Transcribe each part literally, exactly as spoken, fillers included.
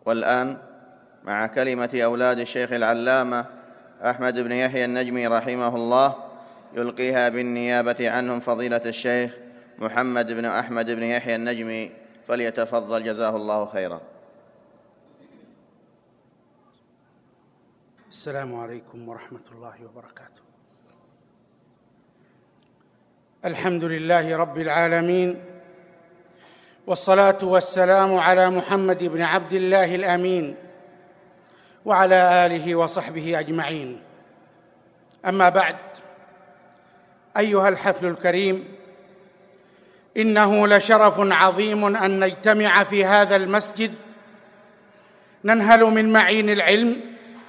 والآن مع كلمة أولاد الشيخ العلامة أحمد بن يحيى النجمي رحمه الله يلقيها بالنيابة عنهم فضيلة الشيخ محمد بن أحمد بن يحيى النجمي، فليتفضل جزاه الله خيرا. السلام عليكم ورحمة الله وبركاته. الحمد لله رب العالمين، والصلاة والسلام على محمد بن عبد الله الأمين وعلى آله وصحبه أجمعين. أما بعد، أيها الحفل الكريم، إنه لشرف عظيم أن نجتمع في هذا المسجد ننهل من معين العلم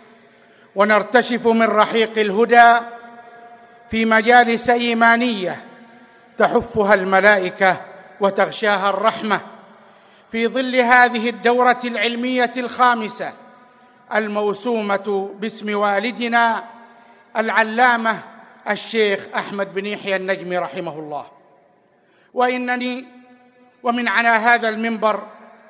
ونرتشف من رحيق الهدى في مجالس إيمانية تحفها الملائكة وتغشاها الرحمة، في ظل هذه الدورة العلمية الخامسة الموسومة باسم والدنا العلامة الشيخ أحمد بن يحيى النجمي رحمه الله. وإنني ومن على هذا المنبر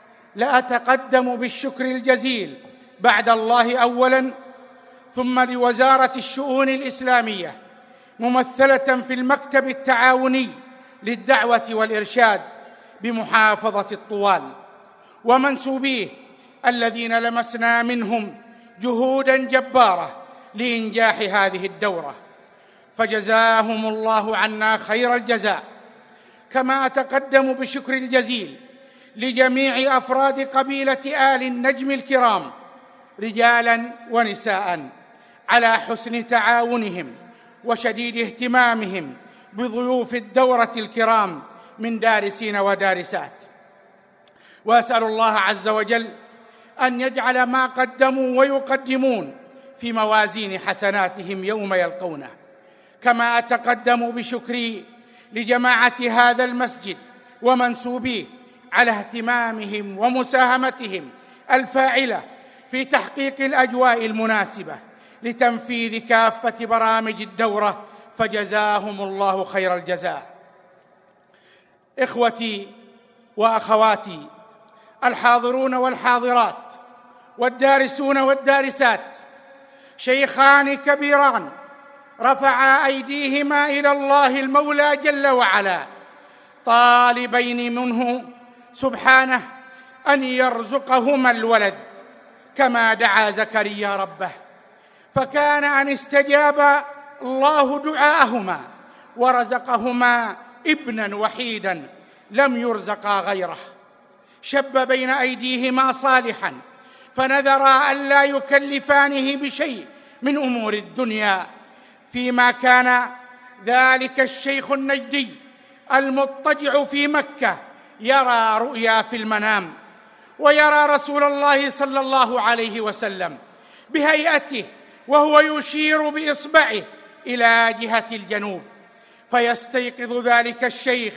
لأتقدم بالشكر الجزيل بعد الله أولاً، ثم لوزارة الشؤون الإسلامية ممثلة في المكتب التعاوني للدعوة والإرشاد بمحافظة الطوال، ومنسوبيه الذين لمسنا منهم جهوداً جبارة لإنجاح هذه الدورة، فجزاهم الله عنا خير الجزاء. كما أتقدم بشكر الجزيل لجميع أفراد قبيلة آل النجم الكرام رجالاً ونساءً على حسن تعاونهم وشديد اهتمامهم بضيوف الدورة الكرام من دارسين ودارسات، وأسأل الله عز وجل أن يجعل ما قدموا ويقدمون في موازين حسناتهم يوم يلقونه. كما أتقدم بشكري لجماعة هذا المسجد ومنسوبيه على اهتمامهم ومساهمتهم الفاعلة في تحقيق الأجواء المناسبة لتنفيذ كافة برامج الدورة، فجزاهم الله خير الجزاء. إخوتي وأخواتي الحاضرون والحاضرات والدارسون والدارسات، شيخان كبيران رفعا أيديهما إلى الله المولى جل وعلا طالبين منه سبحانه أن يرزقهما الولد كما دعا زكريا ربه، فكان أن استجاب الله دعاءهما ورزقهما ابنا وحيدا لم يرزقا غيره. شب بين أيديهما صالحا، فنذرا ألا يكلفانه بشيء من أمور الدنيا، فيما كان ذلك الشيخ النجدي المضطجع في مكة يرى رؤيا في المنام، ويرى رسول الله صلى الله عليه وسلم بهيئته وهو يشير بإصبعه إلى جهة الجنوب، فيستيقظ ذلك الشيخ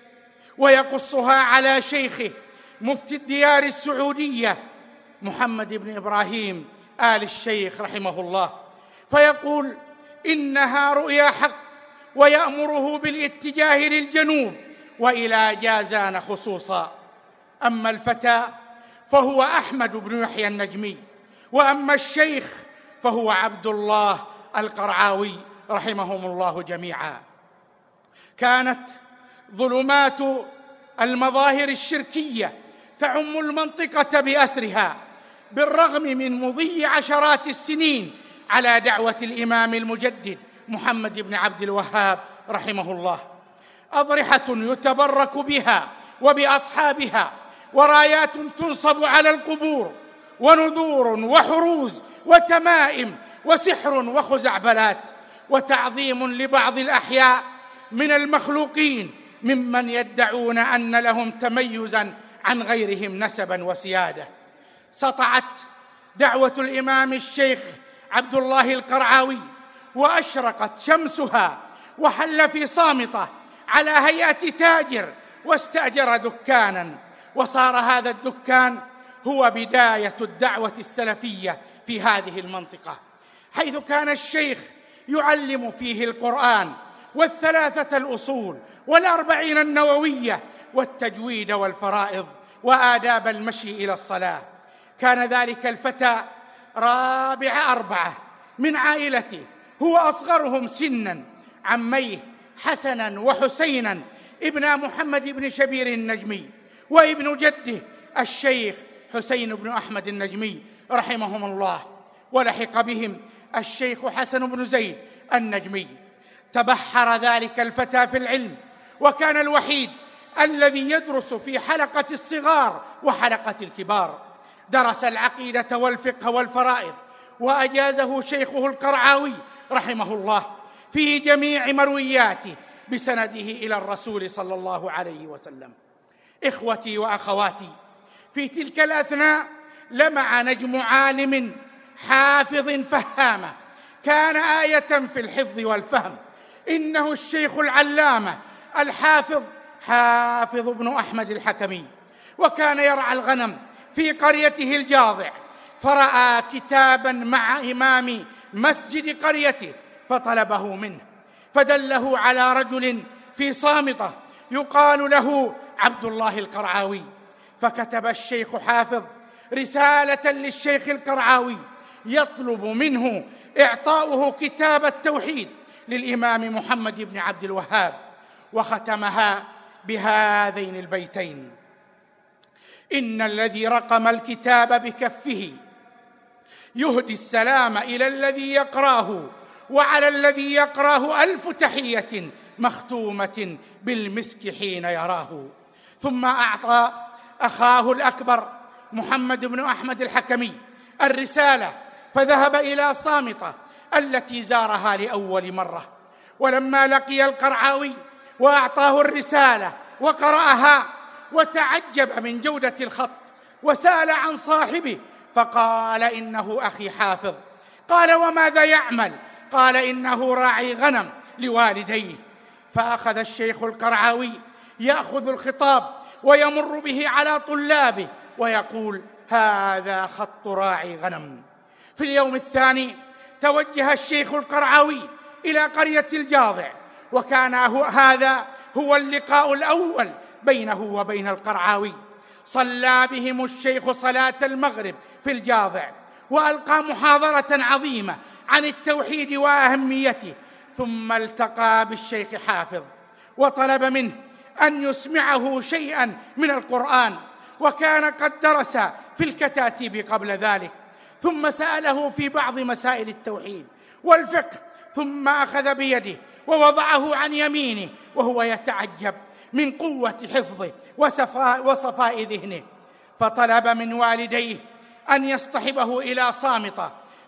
ويقصها على شيخه مفتي الديار السعودية محمد بن إبراهيم آل الشيخ رحمه الله، فيقول إنها رؤيا حق، ويأمره بالاتجاه للجنوب وإلى جازان خصوصا. أما الفتى فهو أحمد بن يحيى النجمي، وأما الشيخ فهو عبد الله القرعاوي رحمهم الله جميعا. كانت ظلمات المظاهر الشركية تعم المنطقة بأسرها، بالرغم من مضي عشرات السنين على دعوة الإمام المجدد محمد بن عبد الوهاب رحمه الله. أضرحة يتبرك بها وبأصحابها، ورايات تنصب على القبور، ونذور وحروز وتمائم وسحر وخزعبلات، وتعظيم لبعض الأحياء من المخلوقين ممن يدعون أن لهم تميزاً عن غيرهم نسباً وسيادة. سطعت دعوة الإمام الشيخ عبد الله القرعاوي وأشرقت شمسها، وحل في صامتة على هيئة تاجر واستأجر دكاناً، وصار هذا الدكان هو بداية الدعوة السلفية في هذه المنطقة، حيث كان الشيخ يعلم فيه القرآن والثلاثة الأصول والأربعين النووية والتجويد والفرائض وآداب المشي إلى الصلاة. كان ذلك الفتى رابع أربعة من عائلته، هو أصغرهم سنا، عميه حسنا وحسينا ابن محمد بن شبير النجمي، وابن جده الشيخ حسين بن أحمد النجمي رحمهم الله، ولحق بهم الشيخ حسن بن زيد النجمي. تبحر ذلك الفتى في العلم، وكان الوحيد الذي يدرس في حلقة الصغار وحلقة الكبار. درس العقيدة والفقه والفرائض، وأجازه شيخه القرعاوي رحمه الله في جميع مروياته بسنده إلى الرسول صلى الله عليه وسلم. إخوتي وأخواتي، في تلك الأثناء لمع نجم عالم حافظ فهامة، كان آية في الحفظ والفهم، إنه الشيخ العلامة الحافظ حافظ بن أحمد الحكمي، وكان يرعى الغنم في قريته الجاضع، فرأى كتابا مع إمام مسجد قريته فطلبه منه، فدله على رجل في صامتة يقال له عبد الله القرعاوي، فكتب الشيخ حافظ رسالة للشيخ القرعاوي يطلب منه إعطاؤه كتاب التوحيد للإمام محمد بن عبد الوهاب، وختمها بهذين البيتين: إن الذي رقم الكتاب بكفه يهدي السلام إلى الذي يقراه، وعلى الذي يقراه ألف تحية مختومة بالمسك حين يراه. ثم أعطى أخاه الأكبر محمد بن أحمد الحكمي الرسالة، فذهب إلى صامتة التي زارها لأول مرة، ولما لقي القرعاوي وأعطاه الرسالة وقرأها وتعجب من جودة الخط، وسأل عن صاحبه فقال: إنه أخي حافظ. قال: وماذا يعمل؟ قال: إنه راعي غنم لوالديه. فأخذ الشيخ القرعاوي يأخذ الخطاب ويمر به على طلابه ويقول: هذا خط راعي غنم. في اليوم الثاني توجه الشيخ القرعاوي إلى قرية الجاضع، وكان هذا هو اللقاء الأول بينه وبين القرعاوي. صلى بهم الشيخ صلاة المغرب في الجاضع، وألقى محاضرة عظيمة عن التوحيد وأهميته، ثم التقى بالشيخ حافظ وطلب منه أن يسمعه شيئا من القرآن، وكان قد درس في الكتاتيب قبل ذلك، ثم سأله في بعض مسائل التوحيد والفقه، ثم أخذ بيده ووضعه عن يمينه وهو يتعجب من قوة حفظه وصفاء, وصفاء ذهنه، فطلب من والديه أن يصطحبه إلى صامتة،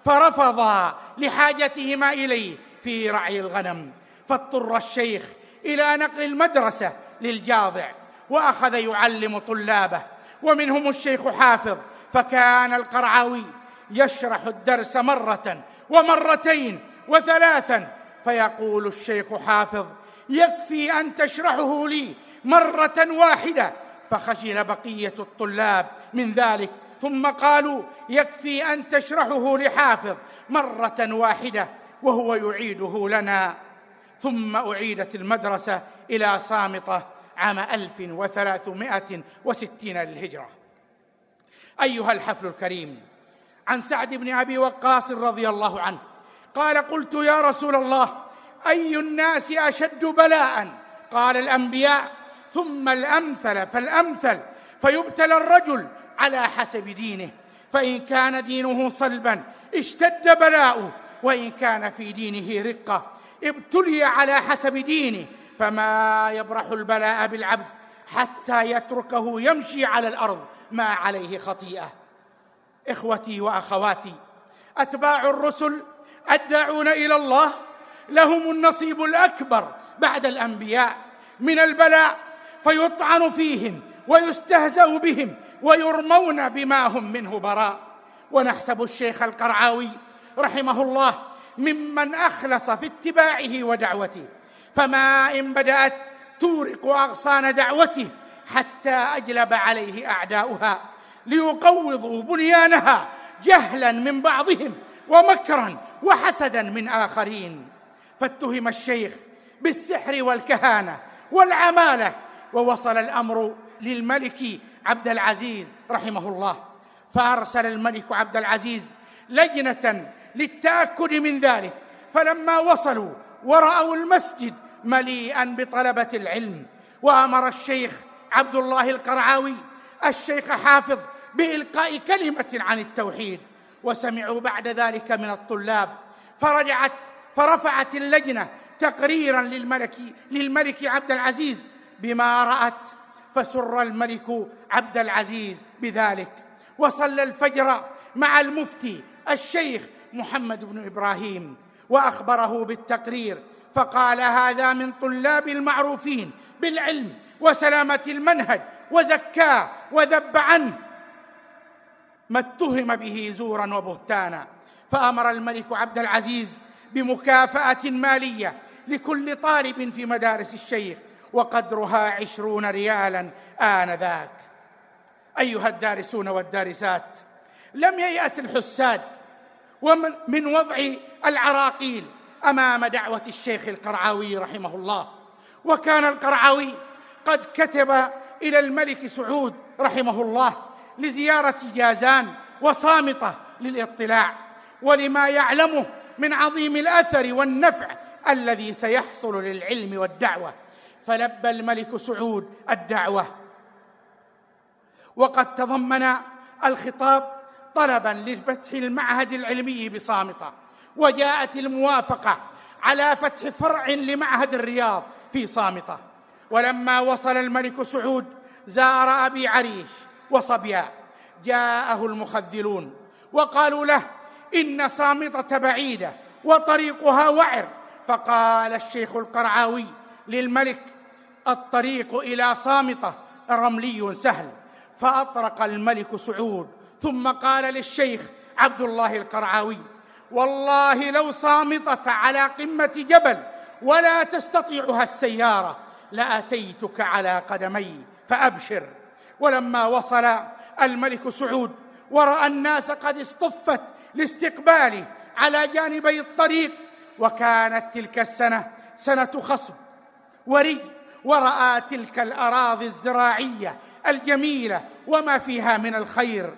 فرفضا لحاجتهما إليه في رعي الغنم، فاضطر الشيخ إلى نقل المدرسة للجاضع، وأخذ يعلم طلابه ومنهم الشيخ حافظ. فكان القرعاوي يشرح الدرس مرة ومرتين وثلاثا، فيقول الشيخ حافظ: يكفي أن تشرحه لي مرة واحدة، فخجل بقية الطلاب من ذلك، ثم قالوا: يكفي أن تشرحه لحافظ مرة واحدة وهو يعيده لنا. ثم أعيدت المدرسة إلى صامتة عام ألف وثلاثمائة وستين للهجرة. أيها الحفل الكريم، عن سعد بن أبي وقاص رضي الله عنه قال: قلت يا رسول الله، أي الناس أشد بلاء؟ قال: الأنبياء، ثم الأمثل فالأمثل، فيبتلى الرجل على حسب دينه، فإن كان دينه صلبا اشتد بلاؤه، وإن كان في دينه رقة ابتلي على حسب دينه، فما يبرح البلاء بالعبد حتى يتركه يمشي على الأرض ما عليه خطيئة. إخوتي وأخواتي، أتباع الرسل الداعون إلى الله لهم النصيب الأكبر بعد الأنبياء من البلاء، فيطعن فيهم ويستهزأ بهم ويرمون بما هم منه براء. ونحسب الشيخ القرعاوي رحمه الله ممن أخلص في اتباعه ودعوته، فما إن بدأت تورق أغصان دعوته حتى أجلب عليه أعداؤها ليقوضوا بنيانها جهلا من بعضهم ومكرا وحسدا من آخرين. فاتهم الشيخ بالسحر والكهانة والعمالة، ووصل الأمر للملك عبد العزيز رحمه الله، فأرسل الملك عبد العزيز لجنة للتأكد من ذلك، فلما وصلوا ورأوا المسجد مليئا بطلبة العلم، وأمر الشيخ عبد الله القرعاوي الشيخ حافظ بإلقاء كلمة عن التوحيد، وسمعوا بعد ذلك من الطلاب، فرجعت فرفعت اللجنة تقريرا للملك للملك عبد العزيز بما رأت، فسر الملك عبد العزيز بذلك، وصلى الفجر مع المفتي الشيخ محمد بن إبراهيم وأخبره بالتقرير، فقال: هذا من طلاب المعروفين بالعلم وسلامة المنهج، وزكاه وذب عنه ما اتهم به زورا وبهتانا. فأمر الملك عبد العزيز بمكافأة مالية لكل طالب في مدارس الشيخ، وقدرها عشرون ريالا آنذاك. أيها الدارسون والدارسات، لم ييأس الحساد ومن من وضع العراقيل أمام دعوة الشيخ القرعاوي رحمه الله، وكان القرعاوي قد كتب إلى الملك سعود رحمه الله لزيارة جازان وصامتة للاطلاع ولما يعلمه من عظيم الأثر والنفع الذي سيحصل للعلم والدعوة، فلبى الملك سعود الدعوة، وقد تضمن الخطاب طلبا لفتح المعهد العلمي بصامتة، وجاءت الموافقة على فتح فرع لمعهد الرياض في صامتة. ولما وصل الملك سعود زار أبي عريش وصبيا، جاءه المخذلون وقالوا له: إن صامتة بعيدة وطريقها وعر. فقال الشيخ القرعاوي للملك: الطريق إلى صامتة رملي سهل. فأطرق الملك سعود، ثم قال للشيخ عبد الله القرعاوي: والله لو صامتة على قمة جبل ولا تستطيعها السيارة لأتيتك على قدمي، فأبشر. ولما وصل الملك سعود ورأى الناس قد اصطفت لاستقباله على جانبي الطريق، وكانت تلك السنة سنة خصب وري، ورأى تلك الأراضي الزراعية الجميلة وما فيها من الخير،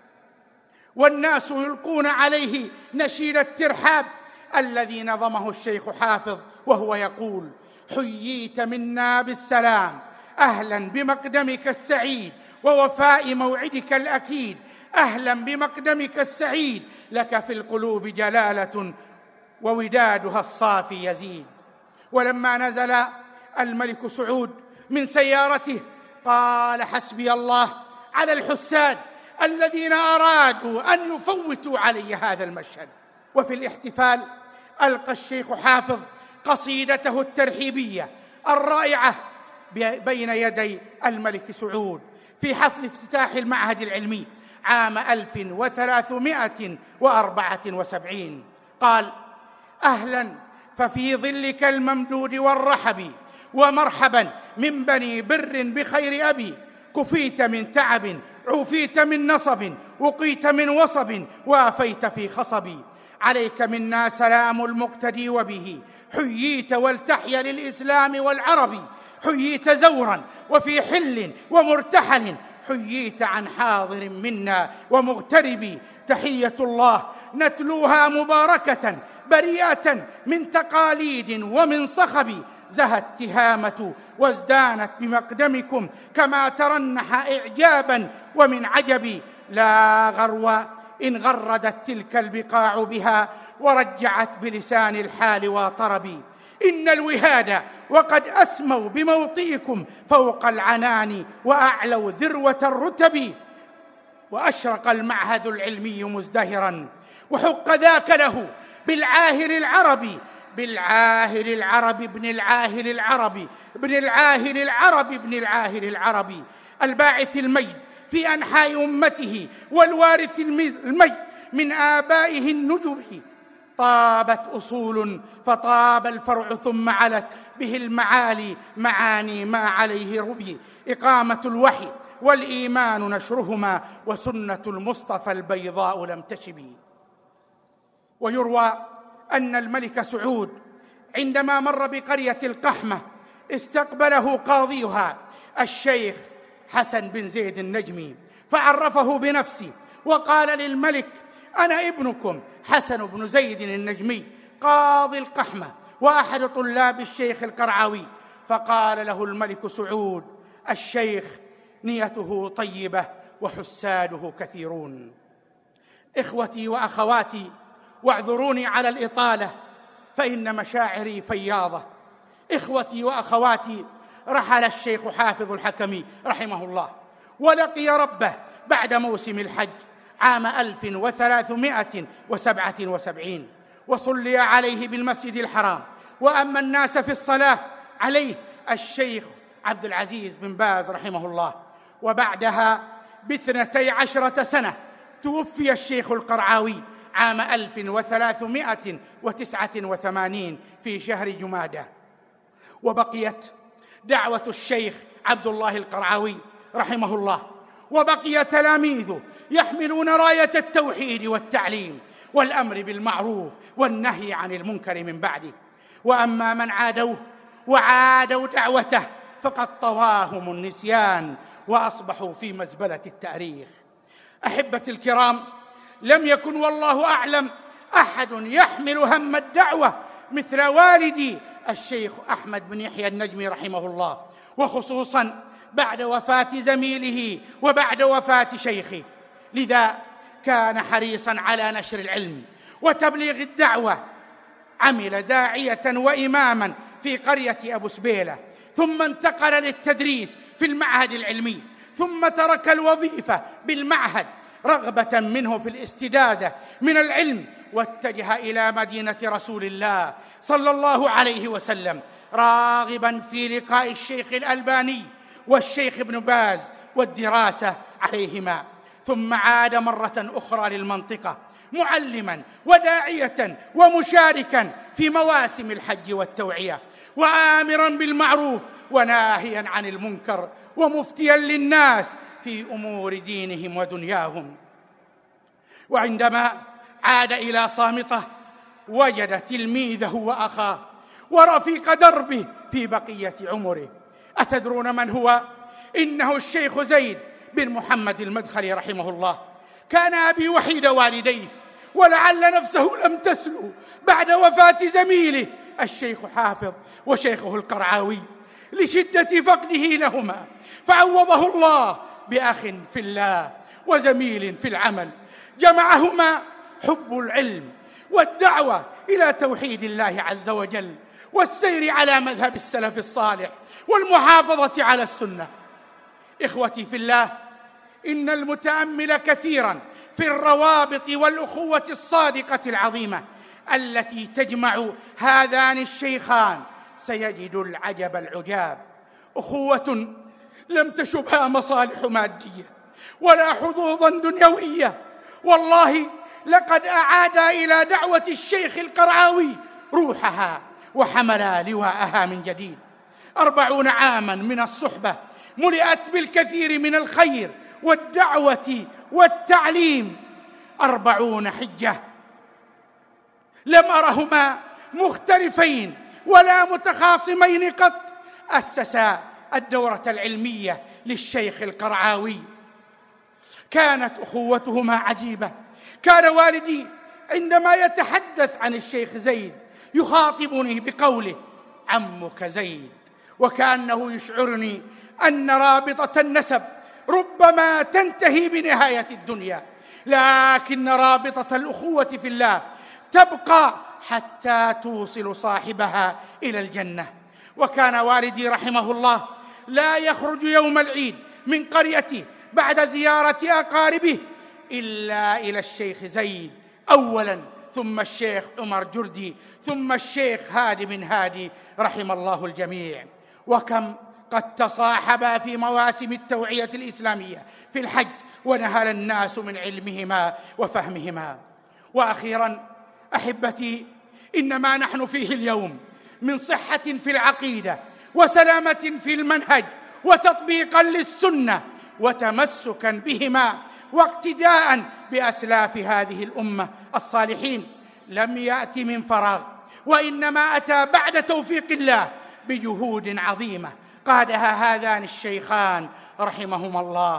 والناس يلقون عليه نشيد الترحاب الذي نظمه الشيخ حافظ وهو يقول: حييت منا بالسلام، أهلا بمقدمك السعيد ووفاء موعدك الأكيد، أهلا بمقدمك السعيد، لك في القلوب جلالة وودادها الصافي يزيد. ولما نزل الملك سعود من سيارته قال: حسبي الله على الحساد الذين أرادوا أن يفوتوا علي هذا المشهد. وفي الاحتفال ألقى الشيخ حافظ قصيدته الترحيبية الرائعة بين يدي الملك سعود في حفل افتتاح المعهد العلمي عام ألف وثلاثمائة وأربعة وسبعين. قال: أهلا ففي ظلك الممدود والرحب، ومرحبا من بني بر بخير أبي، كفيت من تعب، عوفيت من نصب، وقيت من وصب، وافيت في خصبي. عليك منا سلام المقتدي وبه، حييت والتحيا للإسلام والعرب، حييت زورا وفي حل ومرتحل، حييت عن حاضر منا ومغترب. تحية الله نتلوها مباركة بريئة من تقاليد ومن صخب، زهت تهامة وازدانت بمقدمكم كما ترنح إعجابا ومن عجب. لا غرو إن غردت تلك البقاع بها، ورجعت بلسان الحال وطرب. إن الوهاد وقد أسموا بموطئكم فوق العنان، وأعلوا ذروة الرتب. وأشرق المعهد العلمي مزدهرا، وحق ذاك له بالعاهل العربي، بالعاهل العربي ابن العاهل العربي ابن العاهل العربي ابن العاهل العربي، الباعث المجد في أنحاء أمته، والوارث المجد من آبائه النجب. طابت أصول فطاب الفرع، ثم علت به المعالي معاني ما عليه ربي. إقامة الوحي والإيمان نشرهما، وسنة المصطفى البيضاء لم تشب. ويروى أن الملك سعود عندما مر بقرية القحمة استقبله قاضيها الشيخ حسن بن زيد النجمي، فعرفه بنفسه وقال للملك: أنا ابنكم حسن بن زيد النجمي قاضي القحمة وأحد طلاب الشيخ القرعاوي. فقال له الملك سعود: الشيخ نيته طيبة وحساده كثيرون. إخوتي وأخواتي، واعذروني على الإطالة فإن مشاعري فياضة. إخوتي وأخواتي، رحل الشيخ حافظ الحكمي رحمه الله ولقي ربه بعد موسم الحج عام ألف وثلاثمائة وسبعة وسبعين، وصلي عليه بالمسجد الحرام، وأما الناس في الصلاة عليه الشيخ عبد العزيز بن باز رحمه الله. وبعدها باثنتي عشرة سنة توفي الشيخ القرعاوي عام ألف وثلاثمائة وتسعة وثمانين في شهر جمادى. وبقيت دعوة الشيخ عبد الله القرعاوي رحمه الله، وبقي تلاميذه يحملون راية التوحيد والتعليم والأمر بالمعروف والنهي عن المنكر من بعده. وأما من عادوه وعادوا دعوته فقد طواهم النسيان وأصبحوا في مزبلة التاريخ. أحبتي الكرام، لم يكن والله أعلم أحد يحمل هم الدعوة مثل والدي الشيخ أحمد بن يحيى النجمي رحمه الله، وخصوصا بعد وفاة زميله وبعد وفاة شيخه. لذا كان حريصا على نشر العلم وتبليغ الدعوة. عمل داعية وإماما في قرية أبو سبيلة، ثم انتقل للتدريس في المعهد العلمي، ثم ترك الوظيفة بالمعهد رغبة منه في الاستدادة من العلم، واتجه إلى مدينة رسول الله صلى الله عليه وسلم راغبا في لقاء الشيخ الألباني والشيخ ابن باز والدراسة عليهما. ثم عاد مرة أخرى للمنطقة معلما وداعية ومشاركا في مواسم الحج والتوعية، وآمرا بالمعروف وناهيا عن المنكر، ومفتيا للناس في أمور دينهم ودنياهم. وعندما عاد إلى صامتة وجد تلميذه وأخاه ورفيق دربه في بقية عمره. أتدرون من هو؟ إنه الشيخ زيد بن محمد المدخلي رحمه الله. كان أبي وحيد والديه، ولعل نفسه لم تسلو بعد وفاة زميله الشيخ حافظ وشيخه القرعاوي لشدة فقده لهما، فعوضه الله بأخ في الله وزميل في العمل جمعهما حب العلم والدعوة إلى توحيد الله عز وجل، والسير على مذهب السلف الصالح، والمحافظة على السنة. إخوتي في الله، إن المتأمل كثيرا في الروابط والأخوة الصادقة العظيمة التي تجمع هذان الشيخان سيجد العجب العجاب. أخوة لم تشبها مصالح مادية ولا حظوظا دنيوية، والله لقد أعادا إلى دعوة الشيخ القرعاوي روحها وحملا لواءها من جديد. أربعون عاما من الصحبة ملئت بالكثير من الخير والدعوة والتعليم. أربعون حجة لم أرهما مختلفين ولا متخاصمين قط. أسسا الدورة العلمية للشيخ القرعاوي. كانت أخوتهما عجيبة. كان والدي عندما يتحدث عن الشيخ زيد يخاطبني بقوله عمك زيد، وكأنه يشعرني أن رابطة النسب ربما تنتهي بنهاية الدنيا، لكن رابطة الأخوة في الله تبقى حتى توصل صاحبها إلى الجنة. وكان والدي رحمه الله لا يخرج يوم العيد من قريته بعد زيارة أقاربه إلا إلى الشيخ زيد أولا، ثم الشيخ عمر جردي، ثم الشيخ هادي بن هادي رحم الله الجميع. وكم قد تصاحبا في مواسم التوعية الإسلامية في الحج، ونهل الناس من علمهما وفهمهما. وأخيرا أحبتي، إن ما نحن فيه اليوم من صحة في العقيدة وسلامة في المنهج وتطبيقا للسنة وتمسكا بهما واقتداء بأسلاف هذه الأمة الصالحين لم يأت من فراغ، وإنما أتى بعد توفيق الله بجهود عظيمة قادها هذان الشيخان رحمهما الله.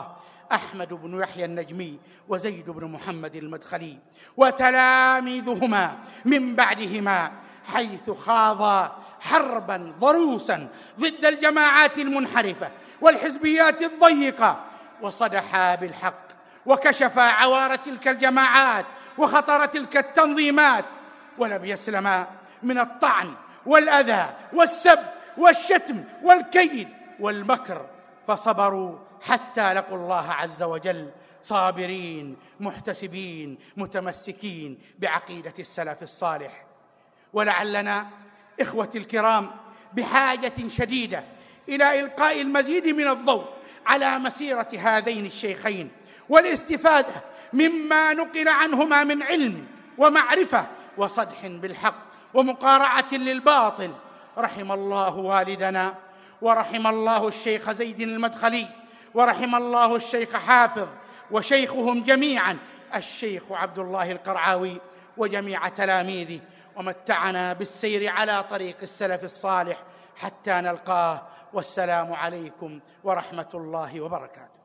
أحمد بن يحيى النجمي وزيد بن محمد المدخلي، وتلاميذهما من بعدهما، حيث خاضا حربا ضروسا ضد الجماعات المنحرفة والحزبيات الضيقة، وصدحا بالحق وكشفا عوار تلك الجماعات وخطر تلك التنظيمات، ولم يسلما من الطعن والأذى والسب والشتم والكيد والمكر، فصبروا حتى لقوا الله عز وجل صابرين محتسبين متمسكين بعقيدة السلف الصالح. ولعلنا إخوتي الكرام بحاجة شديدة إلى إلقاء المزيد من الضوء على مسيرة هذين الشيخين، والاستفادة مما نقل عنهما من علم ومعرفة وصدح بالحق ومقارعة للباطل. رحم الله والدنا، ورحم الله الشيخ زيد المدخلي، ورحم الله الشيخ حافظ، وشيخهم جميعا الشيخ عبد الله القرعاوي، وجميع تلاميذه، ومتعنا بالسير على طريق السلف الصالح حتى نلقاه. والسلام عليكم ورحمة الله وبركاته.